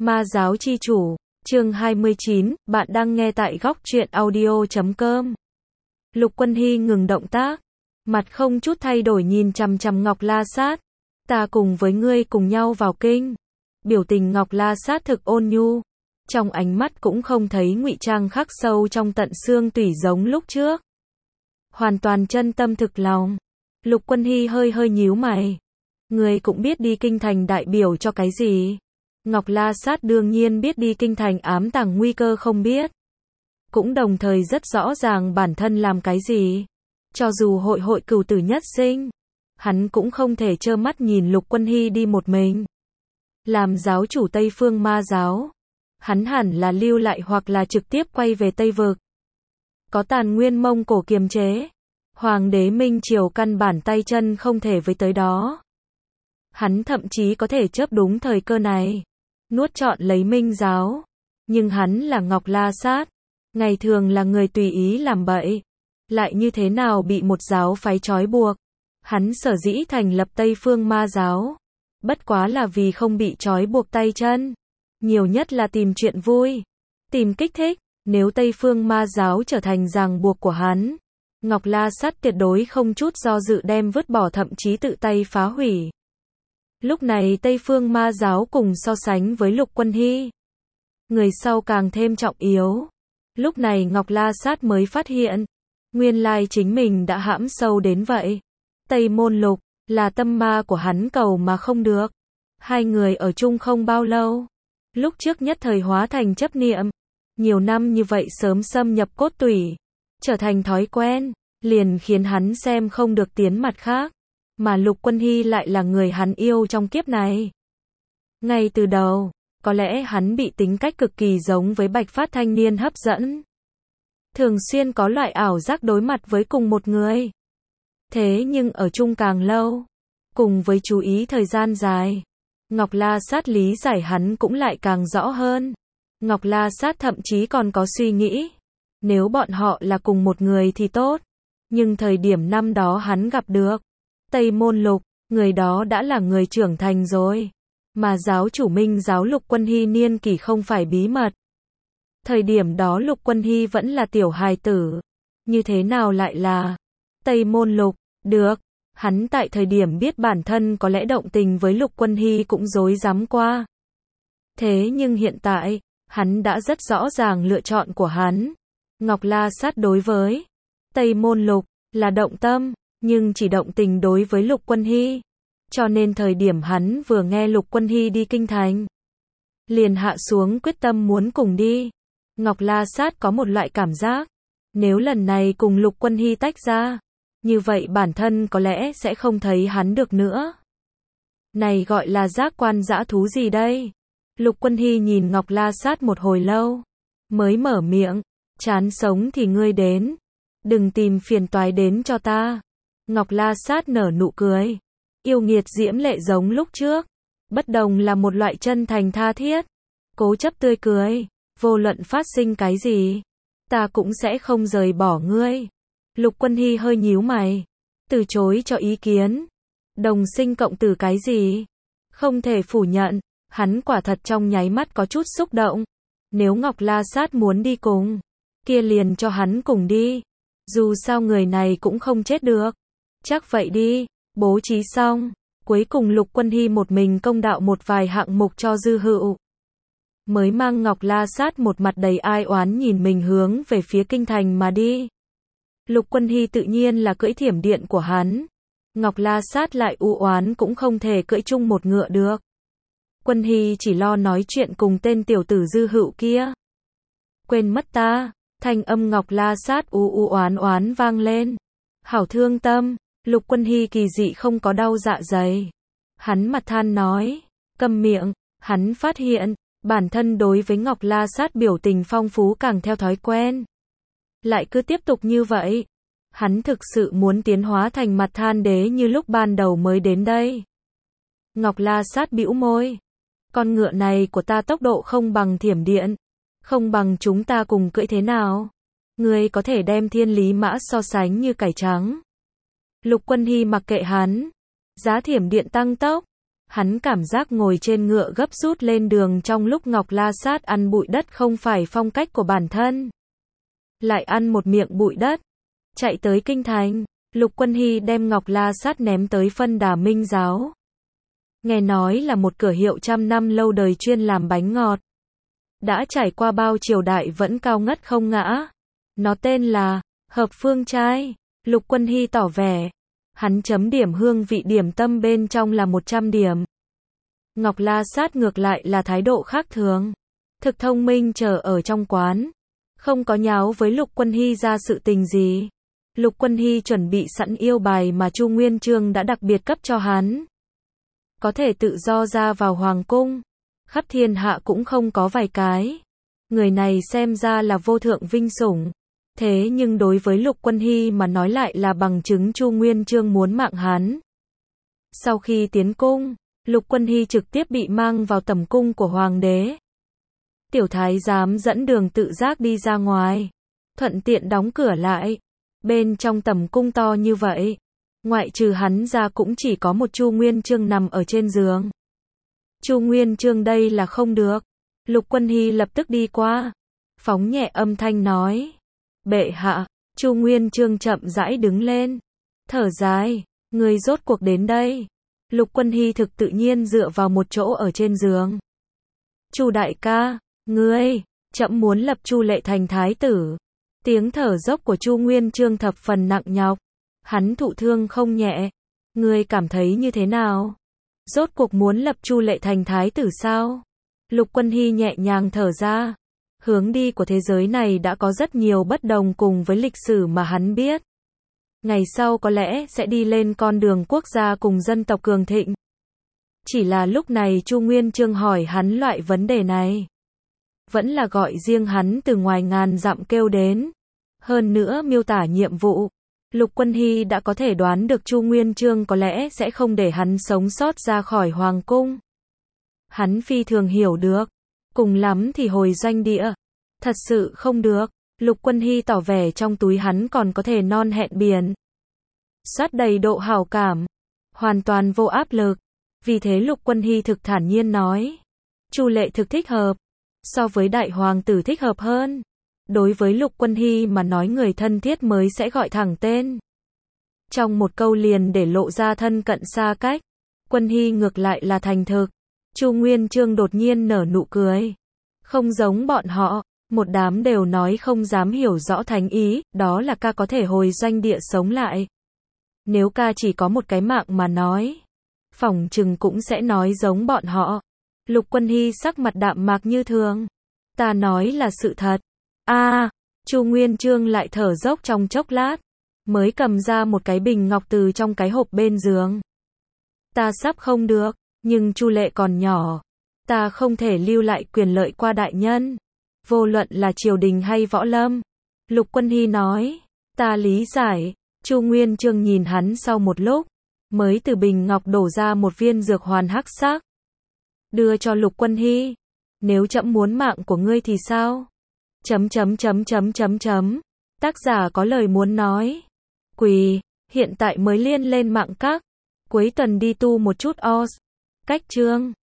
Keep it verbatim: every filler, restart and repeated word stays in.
Ma giáo chi chủ, chương hai mươi chín, bạn đang nghe tại góc truyện audio chấm com. Lục Quân Hy ngừng động tác, mặt không chút thay đổi nhìn chằm chằm Ngọc La Sát. Ta cùng với ngươi cùng nhau vào kinh. Biểu tình Ngọc La Sát thực ôn nhu, trong ánh mắt cũng không thấy ngụy trang khắc sâu trong tận xương tủy giống lúc trước. Hoàn toàn chân tâm thực lòng. Lục Quân Hy hơi hơi nhíu mày. Ngươi cũng biết đi kinh thành đại biểu cho cái gì? Ngọc La Sát đương nhiên biết đi kinh thành ám tàng nguy cơ không biết. Cũng đồng thời rất rõ ràng bản thân làm cái gì. Cho dù hội hội cửu tử nhất sinh, hắn cũng không thể trơ mắt nhìn Lục Quân Hy đi một mình. Làm giáo chủ Tây Phương Ma giáo, hắn hẳn là lưu lại hoặc là trực tiếp quay về Tây Vực. Có tàn nguyên Mông Cổ kiềm chế, Hoàng đế Minh Triều căn bản tay chân không thể với tới đó. Hắn thậm chí có thể chớp đúng thời cơ này, nuốt trọn lấy Minh giáo. Nhưng hắn là Ngọc La Sát, ngày thường là người tùy ý làm bậy, lại như thế nào bị một giáo phái trói buộc. Hắn sở dĩ thành lập Tây Phương Ma giáo, bất quá là vì không bị trói buộc tay chân, nhiều nhất là tìm chuyện vui, tìm kích thích. Nếu Tây Phương Ma giáo trở thành ràng buộc của hắn, Ngọc La Sát tuyệt đối không chút do dự đem vứt bỏ, thậm chí tự tay phá hủy. Lúc này Tây Phương Ma giáo cùng so sánh với Lục Quân Hy, người sau càng thêm trọng yếu. Lúc này Ngọc La Sát mới phát hiện, nguyên lai chính mình đã hãm sâu đến vậy. Tây Môn Lục là tâm ma của hắn cầu mà không được. Hai người ở chung không bao lâu, lúc trước nhất thời hóa thành chấp niệm, nhiều năm như vậy sớm xâm nhập cốt tủy, trở thành thói quen, liền khiến hắn xem không được tiến mặt khác. Mà Lục Quân Hy lại là người hắn yêu trong kiếp này. Ngay từ đầu, có lẽ hắn bị tính cách cực kỳ giống với Bạch Phát thanh niên hấp dẫn. Thường xuyên có loại ảo giác đối mặt với cùng một người. Thế nhưng ở chung càng lâu, cùng với chú ý thời gian dài, Ngọc La Sát lý giải hắn cũng lại càng rõ hơn. Ngọc La Sát thậm chí còn có suy nghĩ, nếu bọn họ là cùng một người thì tốt. Nhưng thời điểm năm đó hắn gặp được Tây Môn Lục, người đó đã là người trưởng thành rồi. Mà giáo chủ Minh giáo Lục Quân Hy niên kỷ không phải bí mật. Thời điểm đó Lục Quân Hy vẫn là tiểu hài tử. Như thế nào lại là Tây Môn Lục? Được, hắn tại thời điểm biết bản thân có lẽ động tình với Lục Quân Hy cũng dối dám qua. Thế nhưng hiện tại, hắn đã rất rõ ràng lựa chọn của hắn. Ngọc La Sát đối với Tây Môn Lục là động tâm, nhưng chỉ động tình đối với Lục Quân Hy. Cho nên thời điểm hắn vừa nghe Lục Quân Hy đi kinh thành, liền hạ xuống quyết tâm muốn cùng đi. Ngọc La Sát có một loại cảm giác, nếu lần này cùng Lục Quân Hy tách ra, như vậy bản thân có lẽ sẽ không thấy hắn được nữa. Này gọi là giác quan dã thú gì đây? Lục Quân Hy nhìn Ngọc La Sát một hồi lâu, mới mở miệng, chán sống thì ngươi đến, đừng tìm phiền toái đến cho ta. Ngọc La Sát nở nụ cười, yêu nghiệt diễm lệ giống lúc trước, bất đồng là một loại chân thành tha thiết, cố chấp tươi cười, vô luận phát sinh cái gì, ta cũng sẽ không rời bỏ ngươi. Lục Quân Hy hơi nhíu mày, từ chối cho ý kiến. Đồng sinh cộng tử cái gì? Không thể phủ nhận, hắn quả thật trong nháy mắt có chút xúc động. Nếu Ngọc La Sát muốn đi cùng, kia liền cho hắn cùng đi. Dù sao người này cũng không chết được. Chắc vậy đi, bố trí xong. Cuối cùng Lục Quân Hy một mình công đạo một vài hạng mục cho Dư Hựu. Mới mang Ngọc La Sát một mặt đầy ai oán nhìn mình hướng về phía kinh thành mà đi. Lục Quân Hy tự nhiên là cưỡi thiểm điện của hắn. Ngọc La Sát lại u oán cũng không thể cưỡi chung một ngựa được. Quân Hy chỉ lo nói chuyện cùng tên tiểu tử Dư Hựu kia. Quên mất ta, thanh âm Ngọc La Sát u u oán oán vang lên. Hảo thương tâm, Lục Quân Hy kỳ dị không có đau dạ dày. Hắn mặt than nói, câm miệng, hắn phát hiện, bản thân đối với Ngọc La Sát biểu tình phong phú càng theo thói quen. Lại cứ tiếp tục như vậy, hắn thực sự muốn tiến hóa thành mặt than đế như lúc ban đầu mới đến đây. Ngọc La Sát bĩu môi, con ngựa này của ta tốc độ không bằng thiểm điện, không bằng chúng ta cùng cưỡi thế nào? Ngươi có thể đem thiên lý mã so sánh như cải trắng. Lục Quân Hy mặc kệ hắn, giá thiểm điện tăng tốc, Hắn cảm giác ngồi trên ngựa gấp rút lên đường trong lúc Ngọc La Sát ăn bụi đất không phải phong cách của bản thân. Lại ăn một miệng bụi đất. Chạy tới kinh thành, Lục Quân Hy đem Ngọc La Sát ném tới Phân Đà Minh Giáo. Nghe nói là một cửa hiệu trăm năm lâu đời chuyên làm bánh ngọt. Đã trải qua bao triều đại vẫn cao ngất không ngã. Nó tên là Hợp Phương Trai. Lục Quân Hy tỏ vẻ. Hắn chấm điểm hương vị điểm tâm bên trong là một trăm điểm. Ngọc La Sát ngược lại là thái độ khác thường. Thực thông minh chờ ở trong quán. Không có nháo với Lục Quân Hy ra sự tình gì. Lục Quân Hy chuẩn bị sẵn yêu bài mà Chu Nguyên Chương đã đặc biệt cấp cho hắn. Có thể tự do ra vào hoàng cung. Khắp thiên hạ cũng không có vài cái. Người này xem ra là vô thượng vinh sủng. Thế nhưng đối với Lục Quân Hy mà nói lại là bằng chứng Chu Nguyên Chương muốn mạng hắn. Sau khi tiến cung, Lục Quân Hy trực tiếp bị mang vào tẩm cung của hoàng đế. Tiểu thái giám dẫn đường tự giác đi ra ngoài. Thuận tiện đóng cửa lại. Bên trong tẩm cung to như vậy. Ngoại trừ hắn ra cũng chỉ có một Chu Nguyên Chương nằm ở trên giường. Chu Nguyên Chương đây là không được. Lục Quân Hy lập tức đi qua. Phóng nhẹ âm thanh nói. Bệ hạ. Chu Nguyên Chương chậm rãi đứng lên. Thở dài. Người rốt cuộc đến đây. Lục Quân Hy thực tự nhiên dựa vào một chỗ ở trên giường. Chu đại ca. Ngươi. Trẫm muốn lập Chu Lệ thành thái tử. Tiếng thở dốc của Chu Nguyên Chương thập phần nặng nhọc. Hắn thụ thương không nhẹ. Ngươi cảm thấy như thế nào? Rốt cuộc muốn lập Chu Lệ thành thái tử sao? Lục Quân Hy nhẹ nhàng thở ra. Hướng đi của thế giới này đã có rất nhiều bất đồng cùng với lịch sử mà hắn biết. Ngày sau có lẽ sẽ đi lên con đường quốc gia cùng dân tộc cường thịnh. Chỉ là lúc này Chu Nguyên Chương hỏi hắn loại vấn đề này. Vẫn là gọi riêng hắn từ ngoài ngàn dặm kêu đến. Hơn nữa miêu tả nhiệm vụ. Lục Quân Hy đã có thể đoán được Chu Nguyên Chương có lẽ sẽ không để hắn sống sót ra khỏi hoàng cung. Hắn phi thường hiểu được. Cùng lắm thì hồi doanh địa. Thật sự không được. Lục Quân Hy tỏ vẻ trong túi hắn còn có thể non hẹn biển. Sát đầy độ hảo cảm. Hoàn toàn vô áp lực. Vì thế Lục Quân Hy thực thản nhiên nói. Chu Lệ thực thích hợp. So với đại hoàng tử thích hợp hơn. Đối với Lục Quân Hy mà nói người thân thiết mới sẽ gọi thẳng tên. Trong một câu liền để lộ ra thân cận xa cách. Quân Hy ngược lại là thành thực. Chu Nguyên Chương đột nhiên nở nụ cười. Không giống bọn họ, một đám đều nói không dám hiểu rõ thánh ý, đó là ca có thể hồi doanh địa sống lại. Nếu ca chỉ có một cái mạng mà nói, phỏng chừng cũng sẽ nói giống bọn họ. Lục Quân Hy sắc mặt đạm mạc như thường. Ta nói là sự thật. A, à, Chu Nguyên Chương lại thở dốc trong chốc lát, mới cầm ra một cái bình ngọc từ trong cái hộp bên giường. Ta sắp không được, nhưng Chu Lệ còn nhỏ, ta không thể lưu lại quyền lợi qua đại nhân, vô luận là triều đình hay võ lâm. Lục Quân Hy nói, ta lý giải. Chu Nguyên Chương nhìn hắn sau một lúc, mới từ bình ngọc đổ ra một viên dược hoàn hắc sắc, đưa cho Lục Quân Hy. Nếu trẫm muốn mạng của ngươi thì sao? Chấm chấm chấm chấm chấm chấm. Tác giả có lời muốn nói. Quỳ, hiện tại mới liên lên mạng các. Cuối tuần đi tu một chút os. Cách chương.